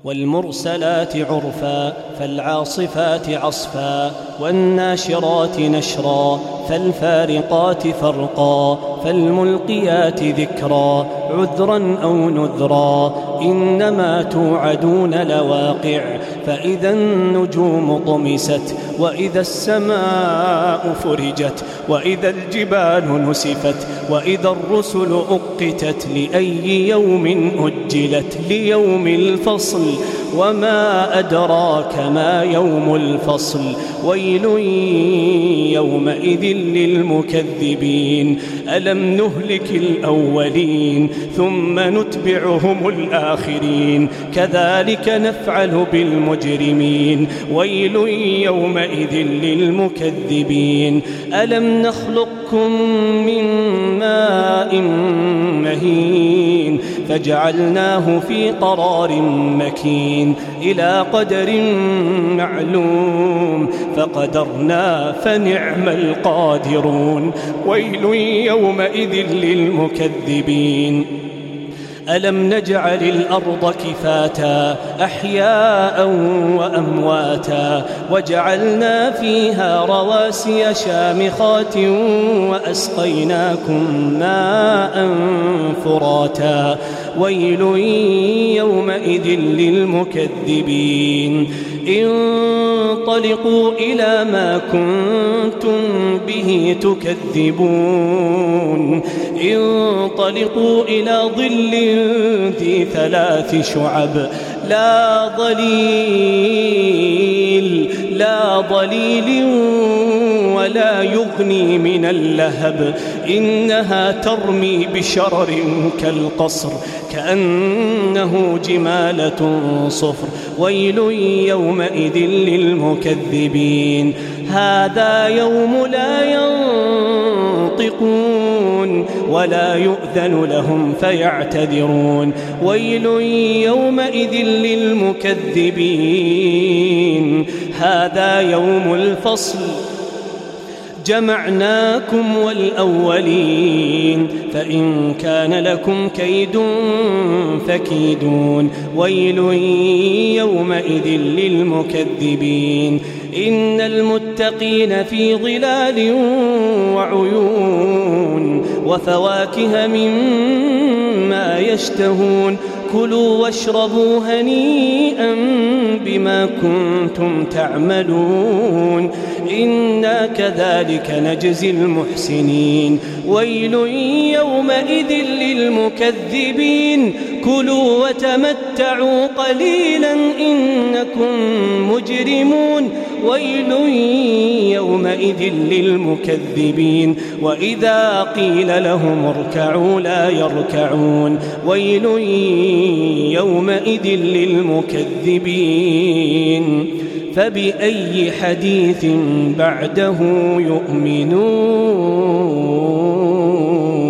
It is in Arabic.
والمرسلات عرفا فالعاصفات عصفا والناشرات نشرا فالفارقات فرقا فالملقيات ذكرا عذرا أو نذرا إنما توعدون لواقع فإذا النجوم طمست وإذا السماء فرجت وإذا الجبال نسفت وإذا الرسل أقتت لأي يوم أجلت ليوم الفصل وما أدراك ما يوم الفصل ويل يومئذ للمكذبين ألم نهلك الأولين ثم نتبعهم الآخرين كذلك نفعل بالمجرمين ويل يومئذ للمكذبين ألم نخلقكم من ماء مهين فجعلناه في قرار مكين إلى قدر معلوم فقدرنا فنعم القادرون ويل يومئذ للمكذبين ألم نجعل الأرض كفاتا أحياء وأمواتا وجعلنا فيها رواسي شامخات وأسقيناكم ماء فراتا ويل يومئذ للمكذبين انطلقوا إلى ما كنتم به تكذبون انطلقوا إلى ظل ذي 3 شعب لا ظليل ولا يغني من اللهب إنها ترمي بشرر كالقصر كأنه جمالة صفر ويل يومئذ للمكذبين هذا يوم لا ينطقون ولا يؤذن لهم فيعتذرون ويل يومئذ للمكذبين هذا يوم الفصل جمعناكم والأولين فإن كان لكم كيد فكيدون ويل يومئذ للمكذبين إن المتقين في ظلال وعيون وفواكه مما يشتهون كلوا واشربوا هنيئا بما كنتم تعملون إنا كذلك نجزي المحسنين ويل يومئذ للمكذبين كلوا وتمتعوا قليلا إنكم مجرمون ويل يومئذ للمكذبين وإذا قيل لهم اركعوا لا يركعون ويل يومئذ للمكذبين فبأي حديث بعده يؤمنون